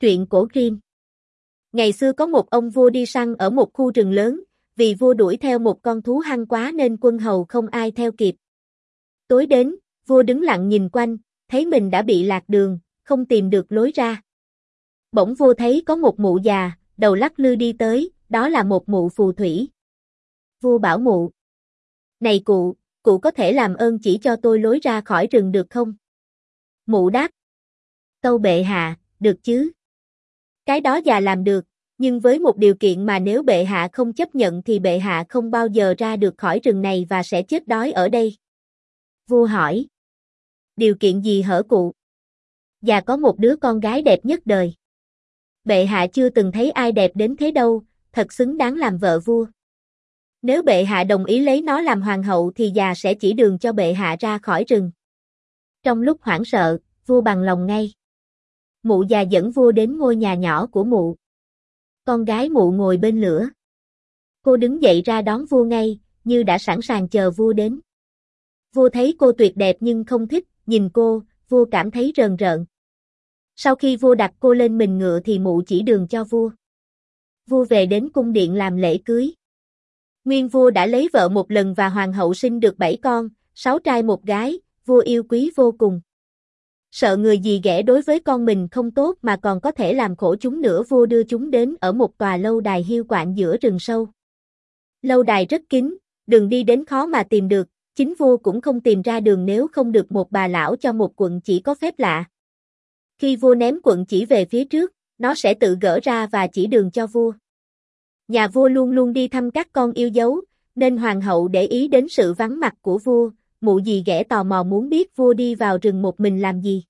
Truyện cổ Grimm. Ngày xưa có một ông vua đi săn ở một khu rừng lớn, vì vua đuổi theo một con thú hăng quá nên quân hầu không ai theo kịp. Tối đến, vua đứng lặng nhìn quanh, thấy mình đã bị lạc đường, không tìm được lối ra. Bỗng vua thấy có một mụ già, đầu lắc lư đi tới, đó là một mụ phù thủy. Vua bảo mụ: "Này cụ có thể làm ơn chỉ cho tôi lối ra khỏi rừng được không?" Mụ đáp: "Tâu bệ hạ, được chứ. Cái đó già làm được, nhưng với một điều kiện mà nếu bệ hạ không chấp nhận thì bệ hạ không bao giờ ra được khỏi rừng này và sẽ chết đói ở đây." Vua hỏi: "Điều kiện gì hở cụ?" "Già có một đứa con gái đẹp nhất đời. Bệ hạ chưa từng thấy ai đẹp đến thế đâu, thật xứng đáng làm vợ vua. Nếu bệ hạ đồng ý lấy nó làm hoàng hậu thì già sẽ chỉ đường cho bệ hạ ra khỏi rừng." Trong lúc hoảng sợ, vua bằng lòng ngay. Mụ già dẫn vua đến ngôi nhà nhỏ của mụ. Con gái mụ ngồi bên lửa. Cô đứng dậy ra đón vua ngay, như đã sẵn sàng chờ vua đến. Vua thấy cô tuyệt đẹp nhưng không thích, nhìn cô, vua cảm thấy rờn rợn. Sau khi vua đặt cô lên mình ngựa thì mụ chỉ đường cho vua. Vua về đến cung điện làm lễ cưới. Nguyên vua đã lấy vợ một lần và hoàng hậu sinh được 7 con, 6 trai một gái, vua yêu quý vô cùng. Sợ người dì ghẻ đối với con mình không tốt mà còn có thể làm khổ chúng nữa, vua đưa chúng đến ở một tòa lâu đài hiu quạnh giữa rừng sâu. Lâu đài rất kín, đường đi đến khó mà tìm được, chính vua cũng không tìm ra đường nếu không được một bà lão cho một quận chỉ có phép lạ. Khi vua ném quận chỉ về phía trước, nó sẽ tự gỡ ra và chỉ đường cho vua. Nhà vua luôn luôn đi thăm các con yêu dấu, nên hoàng hậu để ý đến sự vắng mặt của vua. Mụ dì ghẻ tò mò muốn biết vua đi vào rừng một mình làm gì.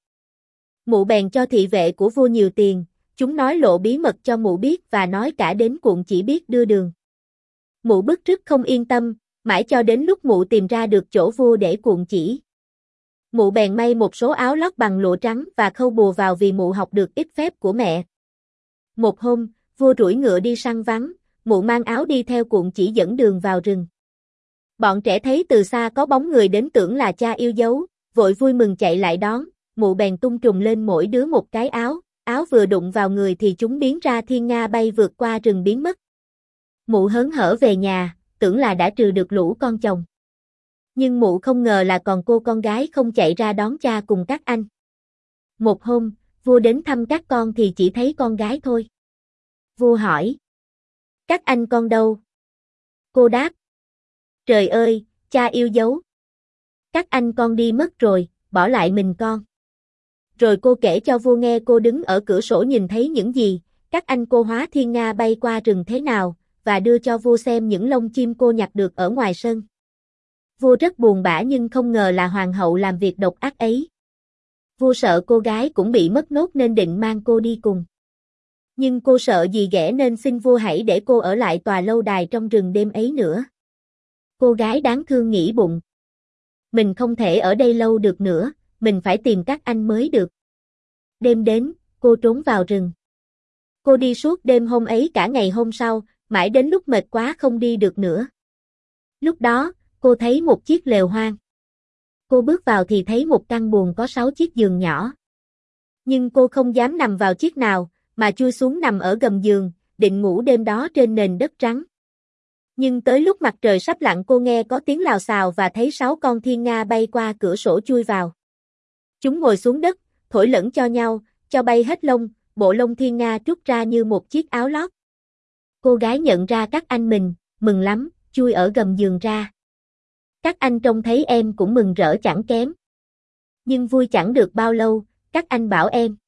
Mụ bèn cho thị vệ của vua nhiều tiền, chúng nói lộ bí mật cho mụ biết và nói cả đến cuộn chỉ biết đưa đường. Mụ bức rứt không yên tâm, mãi cho đến lúc mụ tìm ra được chỗ vua để cuộn chỉ. Mụ bèn may một số áo lót bằng lụa trắng và khâu bùa vào vì mụ học được ít phép của mẹ. Một hôm, vua rủi ngựa đi săn vắng, mụ mang áo đi theo cuộn chỉ dẫn đường vào rừng. Bọn trẻ thấy từ xa có bóng người đến tưởng là cha yêu dấu, vội vui mừng chạy lại đón, mụ bèn tung trùng lên mỗi đứa một cái áo vừa đụng vào người thì chúng biến ra thiên nga bay vượt qua rừng biến mất. Mụ hớn hở về nhà, tưởng là đã trừ được lũ con chồng. Nhưng mụ không ngờ là còn cô con gái không chạy ra đón cha cùng các anh. Một hôm, vua đến thăm các con thì chỉ thấy con gái thôi. Vua hỏi: "Các anh con đâu?" Cô đáp: "Trời ơi, cha yêu dấu. Các anh con đi mất rồi, bỏ lại mình con." Rồi cô kể cho vua nghe cô đứng ở cửa sổ nhìn thấy những gì, các anh cô hóa thiên nga bay qua rừng thế nào, và đưa cho vua xem những lông chim cô nhặt được ở ngoài sân. Vua rất buồn bã nhưng không ngờ là hoàng hậu làm việc độc ác ấy. Vua sợ cô gái cũng bị mất nốt nên định mang cô đi cùng. Nhưng cô sợ dì ghẻ nên xin vua hãy để cô ở lại tòa lâu đài trong rừng đêm ấy nữa. Cô gái đáng thương nghĩ bụng: mình không thể ở đây lâu được nữa, mình phải tìm các anh mới được. Đêm đến, cô trốn vào rừng. Cô đi suốt đêm hôm ấy cả ngày hôm sau, mãi đến lúc mệt quá không đi được nữa. Lúc đó, cô thấy một chiếc lều hoang. Cô bước vào thì thấy một căn buồng có 6 chiếc giường nhỏ. Nhưng cô không dám nằm vào chiếc nào, mà chui xuống nằm ở gầm giường, định ngủ đêm đó trên nền đất trắng. Nhưng tới lúc mặt trời sắp lặn cô nghe có tiếng lào xào và thấy 6 con thiên nga bay qua cửa sổ chui vào. Chúng ngồi xuống đất, thổi lẫn cho nhau, cho bay hết lông, bộ lông thiên nga trút ra như một chiếc áo lót. Cô gái nhận ra các anh mình, mừng lắm, chui ở gầm giường ra. Các anh trông thấy em cũng mừng rỡ chẳng kém. Nhưng vui chẳng được bao lâu, các anh bảo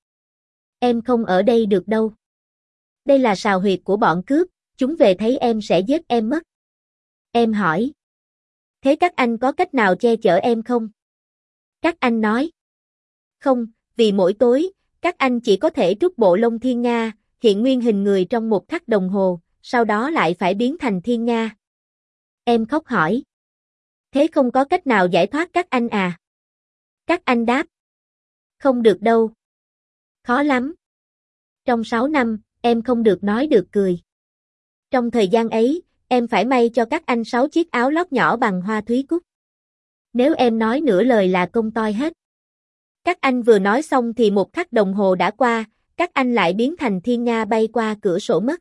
em không ở đây được đâu. Đây là sào huyệt của bọn cướp, chúng về thấy em sẽ giết em mất. Em hỏi: thế các anh có cách nào che chở em không? Các anh nói: không, vì mỗi tối, các anh chỉ có thể trút bộ lông thiên nga, hiện nguyên hình người trong 1 khắc đồng hồ, sau đó lại phải biến thành thiên nga. Em khóc hỏi: thế không có cách nào giải thoát các anh à? Các anh đáp: không được đâu. Khó lắm. Trong 6 năm, em không được nói được cười. Trong thời gian ấy, em phải may cho các anh 6 chiếc áo lót nhỏ bằng hoa thúy cúc. Nếu em nói nửa lời là công toi hết. Các anh vừa nói xong thì 1 khắc đồng hồ đã qua, các anh lại biến thành thiên nga bay qua cửa sổ mất.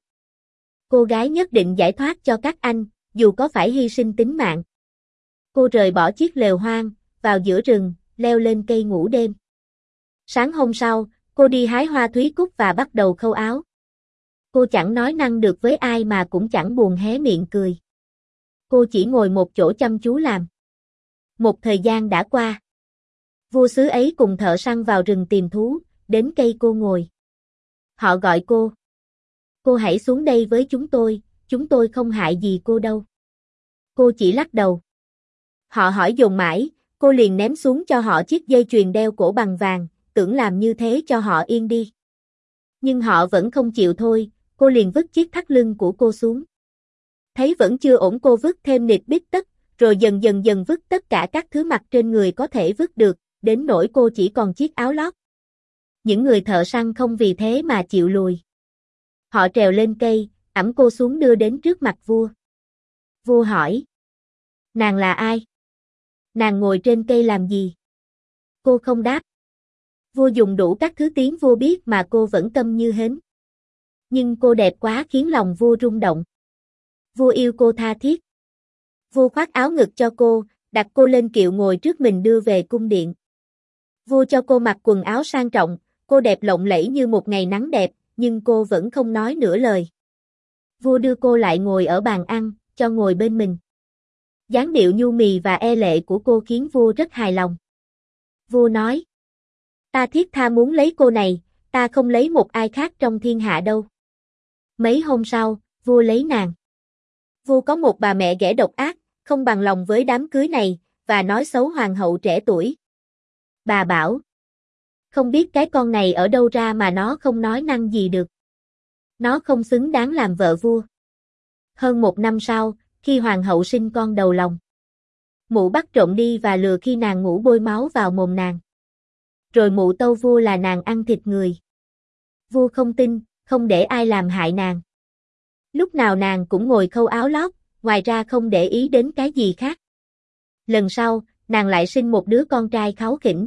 Cô gái nhất định giải thoát cho các anh, dù có phải hy sinh tính mạng. Cô rời bỏ chiếc lều hoang, vào giữa rừng, leo lên cây ngủ đêm. Sáng hôm sau, cô đi hái hoa thúy cúc và bắt đầu khâu áo. Cô chẳng nói năng được với ai mà cũng chẳng buồn hé miệng cười. Cô chỉ ngồi một chỗ chăm chú làm. Một thời gian đã qua. Vua xứ ấy cùng thợ săn vào rừng tìm thú, đến cây cô ngồi. Họ gọi cô. Cô hãy xuống đây với chúng tôi không hại gì cô đâu. Cô chỉ lắc đầu. Họ hỏi dồn mãi, cô liền ném xuống cho họ chiếc dây chuyền đeo cổ bằng vàng, tưởng làm như thế cho họ yên đi. Nhưng họ vẫn không chịu thôi, cô liền vứt chiếc thắt lưng của cô xuống. Thấy vẫn chưa ổn cô vứt thêm nịt bít tất, rồi dần dần vứt tất cả các thứ mặc trên người có thể vứt được, đến nỗi cô chỉ còn chiếc áo lót. Những người thợ săn không vì thế mà chịu lùi. Họ trèo lên cây, ẵm cô xuống đưa đến trước mặt vua. Vua hỏi. Nàng là ai? Nàng ngồi trên cây làm gì? Cô không đáp. Vua dùng đủ các thứ tiếng vua biết mà cô vẫn câm như hến. Nhưng cô đẹp quá khiến lòng vua rung động. Vua yêu cô tha thiết. Vua khoác áo ngực cho cô, đặt cô lên kiệu ngồi trước mình đưa về cung điện. Vua cho cô mặc quần áo sang trọng, cô đẹp lộng lẫy như một ngày nắng đẹp, nhưng cô vẫn không nói nửa lời. Vua đưa cô lại ngồi ở bàn ăn, cho ngồi bên mình. Dáng điệu nhu mì và e lệ của cô khiến vua rất hài lòng. Vua nói. Ta thiết tha muốn lấy cô này, ta không lấy một ai khác trong thiên hạ đâu. Mấy hôm sau, vua lấy nàng. Vua có một bà mẹ ghẻ độc ác, không bằng lòng với đám cưới này, và nói xấu hoàng hậu trẻ tuổi. Bà bảo. Không biết cái con này ở đâu ra mà nó không nói năng gì được. Nó không xứng đáng làm vợ vua. Hơn 1 năm sau, khi hoàng hậu sinh con đầu lòng, mụ bắt trộm đi và lừa khi nàng ngủ bôi máu vào mồm nàng. Rồi mụ tâu vua là nàng ăn thịt người. Vua không tin, không để ai làm hại nàng. Lúc nào nàng cũng ngồi khâu áo lót, ngoài ra không để ý đến cái gì khác. Lần sau, nàng lại sinh một đứa con trai kháu khỉnh.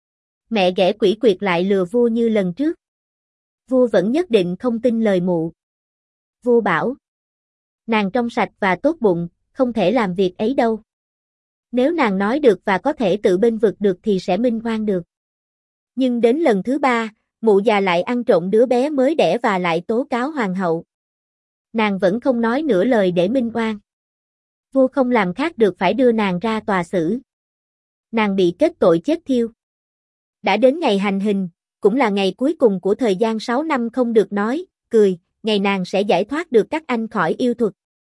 Mẹ ghẻ quỷ quyệt lại lừa vua như lần trước. Vua vẫn nhất định không tin lời mụ. Vua bảo. Nàng trong sạch và tốt bụng, không thể làm việc ấy đâu. Nếu nàng nói được và có thể tự bênh vực được thì sẽ minh oan được. Nhưng đến lần thứ 3, mụ già lại ăn trộm đứa bé mới đẻ và lại tố cáo hoàng hậu. Nàng vẫn không nói nửa lời để minh oan. Vua không làm khác được phải đưa nàng ra tòa xử. Nàng bị kết tội chết thiêu. Đã đến ngày hành hình, cũng là ngày cuối cùng của thời gian 6 năm không được nói, cười, ngày nàng sẽ giải thoát được các anh khỏi yêu thuật.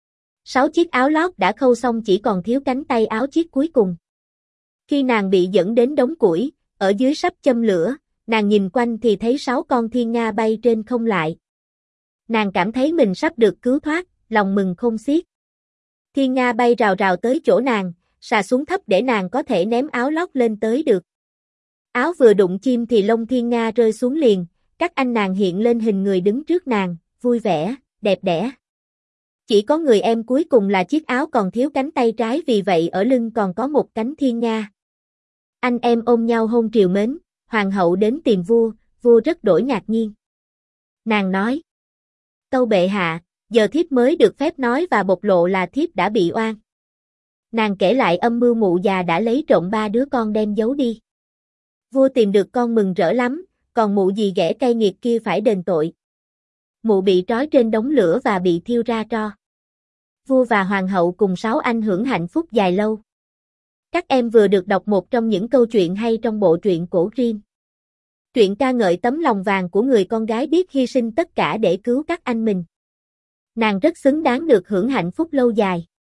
6 chiếc áo lót đã khâu xong chỉ còn thiếu cánh tay áo chiếc cuối cùng. Khi nàng bị dẫn đến đống củi, ở dưới sắp châm lửa, nàng nhìn quanh thì thấy 6 con thiên nga bay trên không lại. Nàng cảm thấy mình sắp được cứu thoát, lòng mừng khôn xiết. Thiên nga bay rào rào tới chỗ nàng, xà xuống thấp để nàng có thể ném áo lót lên tới được. Áo vừa đụng chim thì lông thiên nga rơi xuống liền, các anh nàng hiện lên hình người đứng trước nàng, vui vẻ, đẹp đẽ. Chỉ có người em cuối cùng là chiếc áo còn thiếu cánh tay trái vì vậy ở lưng còn có một cánh thiên nga. Anh em ôm nhau hôn triều mến, hoàng hậu đến tìm vua, vua rất đổi ngạc nhiên. Nàng nói. Tâu bệ hạ, giờ thiếp mới được phép nói và bộc lộ là thiếp đã bị oan. Nàng kể lại âm mưu mụ già đã lấy trộm 3 đứa con đem giấu đi. Vua tìm được con mừng rỡ lắm, còn mụ dì ghẻ cay nghiệt kia phải đền tội. Mụ bị trói trên đống lửa và bị thiêu ra tro. Vua và hoàng hậu cùng 6 anh hưởng hạnh phúc dài lâu. Các em vừa được đọc một trong những câu chuyện hay trong bộ truyện cổ Grimm. Truyện ca ngợi tấm lòng vàng của người con gái biết hy sinh tất cả để cứu các anh mình. Nàng rất xứng đáng được hưởng hạnh phúc lâu dài.